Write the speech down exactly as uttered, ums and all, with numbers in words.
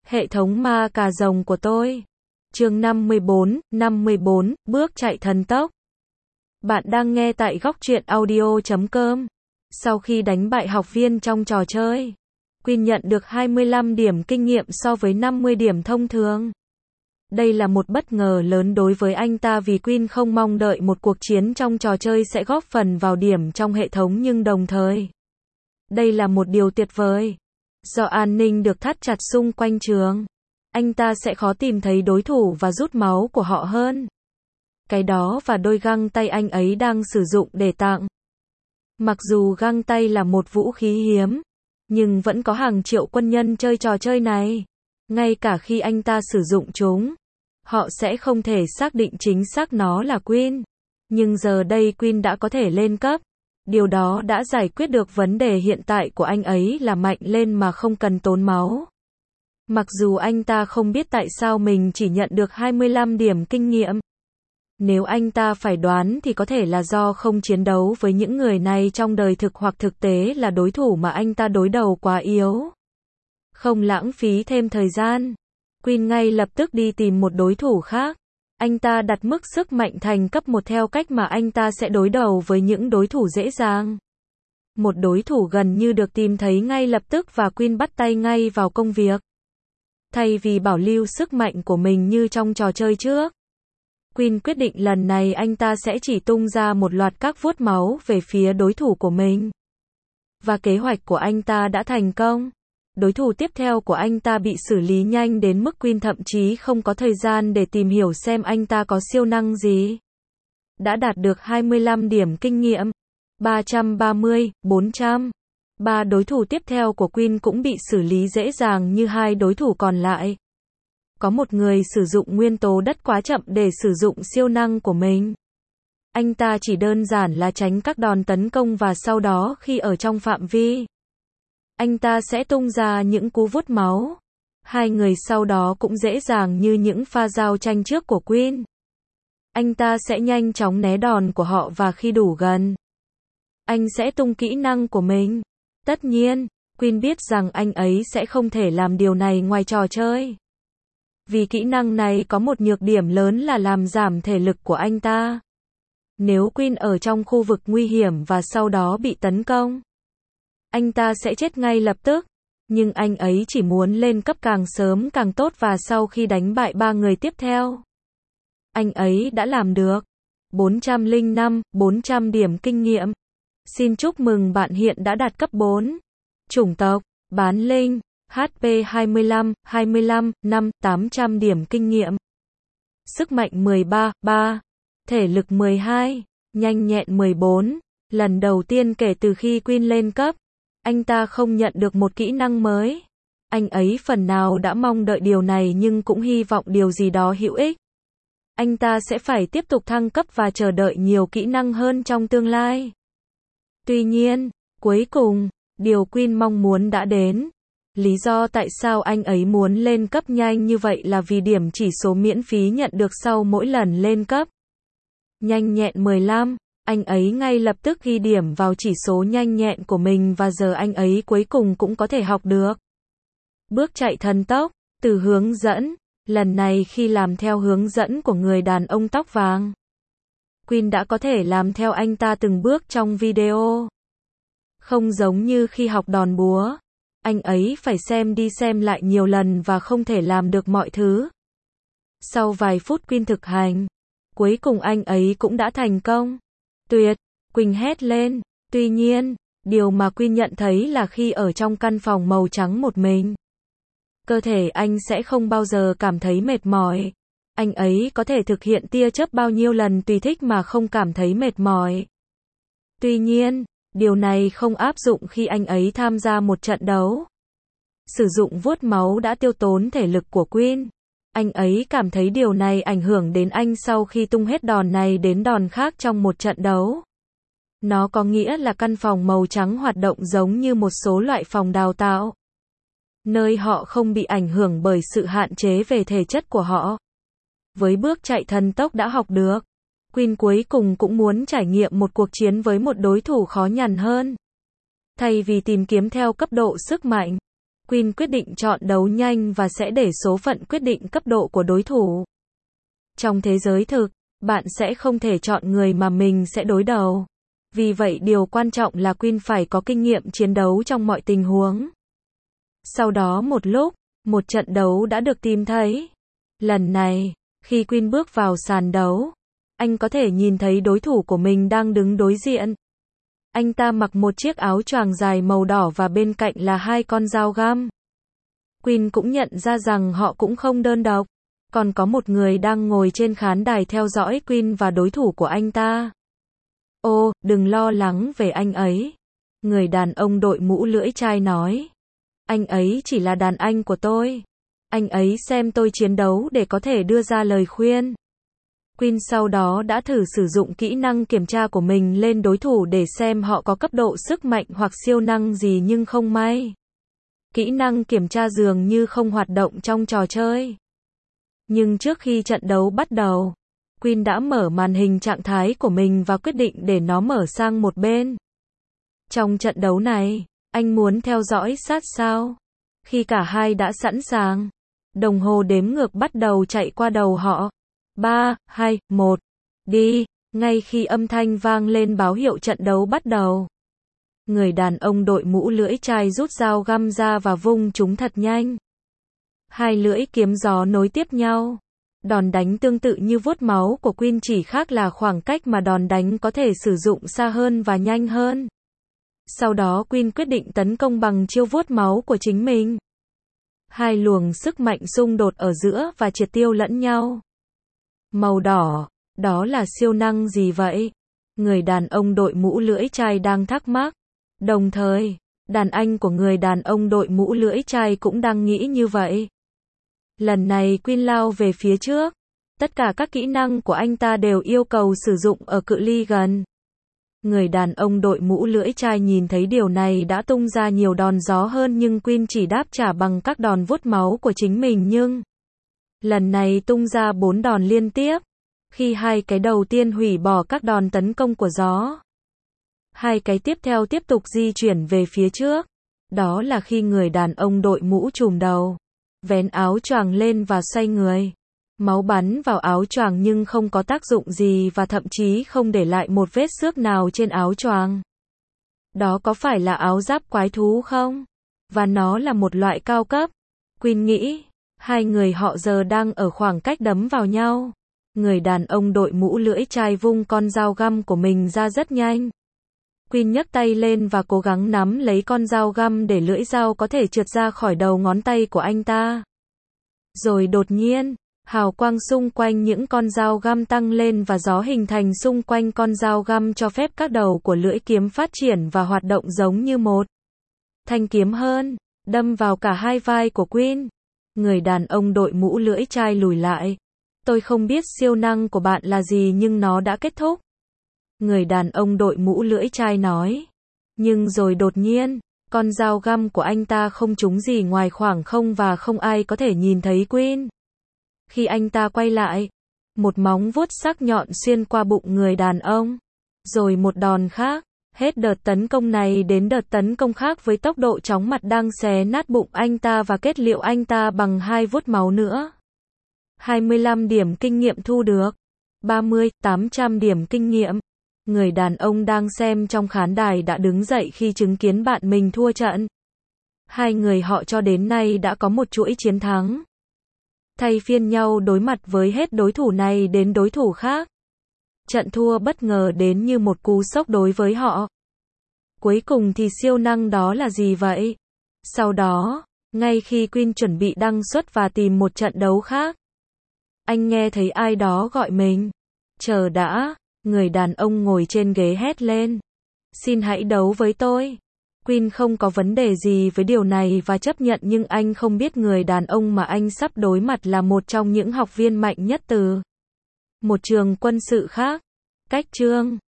Hệ thống ma cà rồng của tôi. Chương năm mươi bốn, năm mươi bốn, bước chạy thần tốc. Bạn đang nghe tại góc truyện audio chấm com. Sau khi đánh bại học viên trong trò chơi, Quyên nhận được hai mươi lăm điểm kinh nghiệm so với năm mươi điểm thông thường. Đây là một bất ngờ lớn đối với anh ta vì Quyên không mong đợi một cuộc chiến trong trò chơi sẽ góp phần vào điểm trong hệ thống, nhưng đồng thời, đây là một điều tuyệt vời. Do an ninh được thắt chặt xung quanh trường, anh ta sẽ khó tìm thấy đối thủ và rút máu của họ hơn. Cái đó và đôi găng tay anh ấy đang sử dụng để tặng. Mặc dù găng tay là một vũ khí hiếm, nhưng vẫn có hàng triệu quân nhân chơi trò chơi này. Ngay cả khi anh ta sử dụng chúng, họ sẽ không thể xác định chính xác nó là Quyên. Nhưng giờ đây Quyên đã có thể lên cấp. Điều đó đã giải quyết được vấn đề hiện tại của anh ấy là mạnh lên mà không cần tốn máu. Mặc dù anh ta không biết tại sao mình chỉ nhận được hai mươi lăm điểm kinh nghiệm. Nếu anh ta phải đoán thì có thể là do không chiến đấu với những người này trong đời thực, hoặc thực tế là đối thủ mà anh ta đối đầu quá yếu. Không lãng phí thêm thời gian, Quyên ngay lập tức đi tìm một đối thủ khác. Anh ta đặt mức sức mạnh thành cấp một theo cách mà anh ta sẽ đối đầu với những đối thủ dễ dàng. Một đối thủ gần như được tìm thấy ngay lập tức và Quyên bắt tay ngay vào công việc. Thay vì bảo lưu sức mạnh của mình như trong trò chơi trước, Quyên quyết định lần này anh ta sẽ chỉ tung ra một loạt các vuốt máu về phía đối thủ của mình. Và kế hoạch của anh ta đã thành công. Đối thủ tiếp theo của anh ta bị xử lý nhanh đến mức Quyên thậm chí không có thời gian để tìm hiểu xem anh ta có siêu năng gì. Đã đạt được hai mươi lăm điểm kinh nghiệm. ba trăm ba mươi, bốn trăm. Ba đối thủ tiếp theo của Quyên cũng bị xử lý dễ dàng như hai đối thủ còn lại. Có một người sử dụng nguyên tố đất quá chậm để sử dụng siêu năng của mình. Anh ta chỉ đơn giản là tránh các đòn tấn công và sau đó khi ở trong phạm vi, anh ta sẽ tung ra những cú vuốt máu. Hai người sau đó cũng dễ dàng như những pha giao tranh trước của Quyên. Anh ta sẽ nhanh chóng né đòn của họ và khi đủ gần, anh sẽ tung kỹ năng của mình. Tất nhiên, Quyên biết rằng anh ấy sẽ không thể làm điều này ngoài trò chơi. Vì kỹ năng này có một nhược điểm lớn là làm giảm thể lực của anh ta. Nếu Quyên ở trong khu vực nguy hiểm và sau đó bị tấn công, anh ta sẽ chết ngay lập tức. Nhưng anh ấy chỉ muốn lên cấp càng sớm càng tốt và sau khi đánh bại ba người tiếp theo, anh ấy đã làm được. bốn trăm lẻ năm, bốn trăm điểm kinh nghiệm. Xin chúc mừng bạn hiện đã đạt cấp bốn. Chủng tộc, bán linh. hát pê hai mươi lăm, hai mươi lăm, năm, tám trăm điểm kinh nghiệm. Sức mạnh mười ba, ba. Thể lực mười hai. Nhanh nhẹn mười bốn. Lần đầu tiên kể từ khi Quyên lên cấp, anh ta không nhận được một kỹ năng mới. Anh ấy phần nào đã mong đợi điều này nhưng cũng hy vọng điều gì đó hữu ích. Anh ta sẽ phải tiếp tục thăng cấp và chờ đợi nhiều kỹ năng hơn trong tương lai. Tuy nhiên, cuối cùng, điều Quyên mong muốn đã đến. Lý do tại sao anh ấy muốn lên cấp nhanh như vậy là vì điểm chỉ số miễn phí nhận được sau mỗi lần lên cấp. Nhanh nhẹn mười lăm, anh ấy ngay lập tức ghi điểm vào chỉ số nhanh nhẹn của mình và giờ anh ấy cuối cùng cũng có thể học được bước chạy thần tốc từ hướng dẫn. Lần này khi làm theo hướng dẫn của người đàn ông tóc vàng, Quyên đã có thể làm theo anh ta từng bước trong video. Không giống như khi học đòn búa, anh ấy phải xem đi xem lại nhiều lần và không thể làm được mọi thứ. Sau vài phút Quyên thực hành, cuối cùng anh ấy cũng đã thành công. Tuyệt! Quỳnh hét lên. Tuy nhiên, điều mà Quyên nhận thấy là khi ở trong căn phòng màu trắng một mình, cơ thể anh sẽ không bao giờ cảm thấy mệt mỏi. Anh ấy có thể thực hiện tia chớp bao nhiêu lần tùy thích mà không cảm thấy mệt mỏi. Tuy nhiên, điều này không áp dụng khi anh ấy tham gia một trận đấu. Sử dụng vuốt máu đã tiêu tốn thể lực của Quyên. Anh ấy cảm thấy điều này ảnh hưởng đến anh sau khi tung hết đòn này đến đòn khác trong một trận đấu. Nó có nghĩa là căn phòng màu trắng hoạt động giống như một số loại phòng đào tạo, nơi họ không bị ảnh hưởng bởi sự hạn chế về thể chất của họ. Với bước chạy thần tốc đã học được, Quyên cuối cùng cũng muốn trải nghiệm một cuộc chiến với một đối thủ khó nhằn hơn. Thay vì tìm kiếm theo cấp độ sức mạnh, Queen quyết định chọn đấu nhanh và sẽ để số phận quyết định cấp độ của đối thủ. Trong thế giới thực, bạn sẽ không thể chọn người mà mình sẽ đối đầu. Vì vậy điều quan trọng là Queen phải có kinh nghiệm chiến đấu trong mọi tình huống. Sau đó một lúc, một trận đấu đã được tìm thấy. Lần này, khi Queen bước vào sàn đấu, anh có thể nhìn thấy đối thủ của mình đang đứng đối diện. Anh ta mặc một chiếc áo choàng dài màu đỏ và bên cạnh là hai con dao găm. Queen cũng nhận ra rằng họ cũng không đơn độc. Còn có một người đang ngồi trên khán đài theo dõi Queen và đối thủ của anh ta. Ô, đừng lo lắng về anh ấy. Người đàn ông đội mũ lưỡi chai nói. Anh ấy chỉ là đàn anh của tôi. Anh ấy xem tôi chiến đấu để có thể đưa ra lời khuyên. Queen sau đó đã thử sử dụng kỹ năng kiểm tra của mình lên đối thủ để xem họ có cấp độ sức mạnh hoặc siêu năng gì nhưng không may. Kỹ năng kiểm tra dường như không hoạt động trong trò chơi. Nhưng trước khi trận đấu bắt đầu, Queen đã mở màn hình trạng thái của mình và quyết định để nó mở sang một bên. Trong trận đấu này, anh muốn theo dõi sát sao. Khi cả hai đã sẵn sàng, đồng hồ đếm ngược bắt đầu chạy qua đầu họ. ba, hai, một, đi. Ngay khi âm thanh vang lên báo hiệu trận đấu bắt đầu, người đàn ông đội mũ lưỡi chai rút dao găm ra và vung chúng thật nhanh. Hai lưỡi kiếm gió nối tiếp nhau. Đòn đánh tương tự như vuốt máu của Queen, chỉ khác là khoảng cách mà đòn đánh có thể sử dụng xa hơn và nhanh hơn. Sau đó Queen quyết định tấn công bằng chiêu vuốt máu của chính mình. Hai luồng sức mạnh xung đột ở giữa và triệt tiêu lẫn nhau. Màu đỏ, đó là siêu năng gì vậy? Người đàn ông đội mũ lưỡi chai đang thắc mắc. Đồng thời, đàn anh của người đàn ông đội mũ lưỡi chai cũng đang nghĩ như vậy. Lần này Queen lao về phía trước. Tất cả các kỹ năng của anh ta đều yêu cầu sử dụng ở cự ly gần. Người đàn ông đội mũ lưỡi chai nhìn thấy điều này đã tung ra nhiều đòn gió hơn, nhưng Queen chỉ đáp trả bằng các đòn vuốt máu của chính mình, nhưng lần này tung ra bốn đòn liên tiếp. Khi hai cái đầu tiên hủy bỏ các đòn tấn công của gió, hai cái tiếp theo tiếp tục di chuyển về phía trước. Đó là khi người đàn ông đội mũ trùm đầu, vén áo choàng lên và xoay người. Máu bắn vào áo choàng nhưng không có tác dụng gì và thậm chí không để lại một vết xước nào trên áo choàng. Đó có phải là áo giáp quái thú không? Và nó là một loại cao cấp. Queen nghĩ, hai người họ giờ đang ở khoảng cách đấm vào nhau. Người đàn ông đội mũ lưỡi chai vung con dao găm của mình ra rất nhanh. Queen nhấc tay lên và cố gắng nắm lấy con dao găm để lưỡi dao có thể trượt ra khỏi đầu ngón tay của anh ta. Rồi đột nhiên, hào quang xung quanh những con dao găm tăng lên và gió hình thành xung quanh con dao găm, cho phép các đầu của lưỡi kiếm phát triển và hoạt động giống như một thanh kiếm hơn, đâm vào cả hai vai của Queen. Người đàn ông đội mũ lưỡi chai lùi lại. Tôi không biết siêu năng của bạn là gì nhưng nó đã kết thúc. Người đàn ông đội mũ lưỡi chai nói. Nhưng rồi đột nhiên, con dao găm của anh ta không trúng gì ngoài khoảng không và không ai có thể nhìn thấy Queen. Khi anh ta quay lại, một móng vuốt sắc nhọn xuyên qua bụng người đàn ông. Rồi một đòn khác. Hết đợt tấn công này đến đợt tấn công khác với tốc độ chóng mặt đang xé nát bụng anh ta và kết liễu anh ta bằng hai vuốt máu nữa. hai mươi lăm điểm kinh nghiệm thu được. ba mươi, tám trăm điểm kinh nghiệm. Người đàn ông đang xem trong khán đài đã đứng dậy khi chứng kiến bạn mình thua trận. Hai người họ cho đến nay đã có một chuỗi chiến thắng. Thay phiên nhau đối mặt với hết đối thủ này đến đối thủ khác. Trận thua bất ngờ đến như một cú sốc đối với họ. Cuối cùng thì siêu năng đó là gì vậy? Sau đó, ngay khi Queen chuẩn bị đăng xuất và tìm một trận đấu khác, anh nghe thấy ai đó gọi mình. Chờ đã, người đàn ông ngồi trên ghế hét lên. Xin hãy đấu với tôi. Queen không có vấn đề gì với điều này và chấp nhận, nhưng anh không biết người đàn ông mà anh sắp đối mặt là một trong những học viên mạnh nhất từ một trường quân sự khác. Cách chương